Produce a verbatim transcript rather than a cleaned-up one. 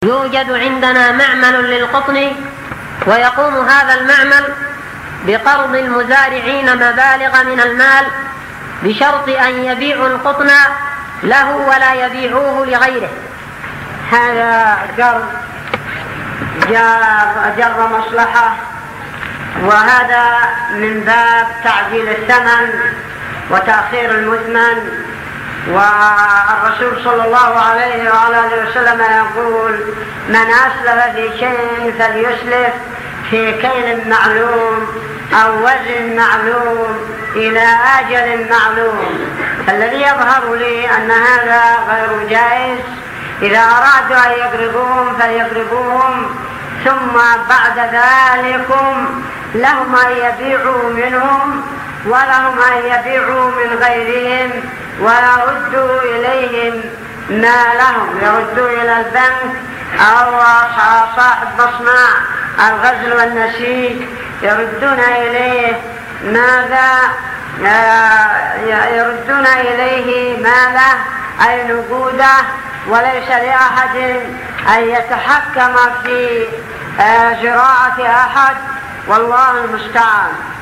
يوجد عندنا معمل للقطن، ويقوم هذا المعمل بقرض المزارعين مبالغ من المال بشرط أن يبيعوا القطن له ولا يبيعوه لغيره. هذا قرض جر مصلحة، وهذا من باب تعجيل الثمن وتأخير المثمن. والرسول صلى الله عليه وعلى آله وسلم يقول: من أسلف في شيء فليسلف في كيل معلوم أو وزن معلوم إلى أجل معلوم. فالذي يظهر لي أن هذا غير جائز. إذا أرادوا أن يقرضوهم فليقرضوهم، ثم بعد ذلك لهم أن يبيعوا منهم ولهم أن يبيعوا من غيرهم، ويردوا إليهم ما لهم، يردوا إلى البنك أو صاحب مصنع الغزل والنسيج، يردون إليه ماذا؟ يردون إليه ماله أي نقوده، وليس لأحد أن يتحكم في زراعة أحد، والله المستعان.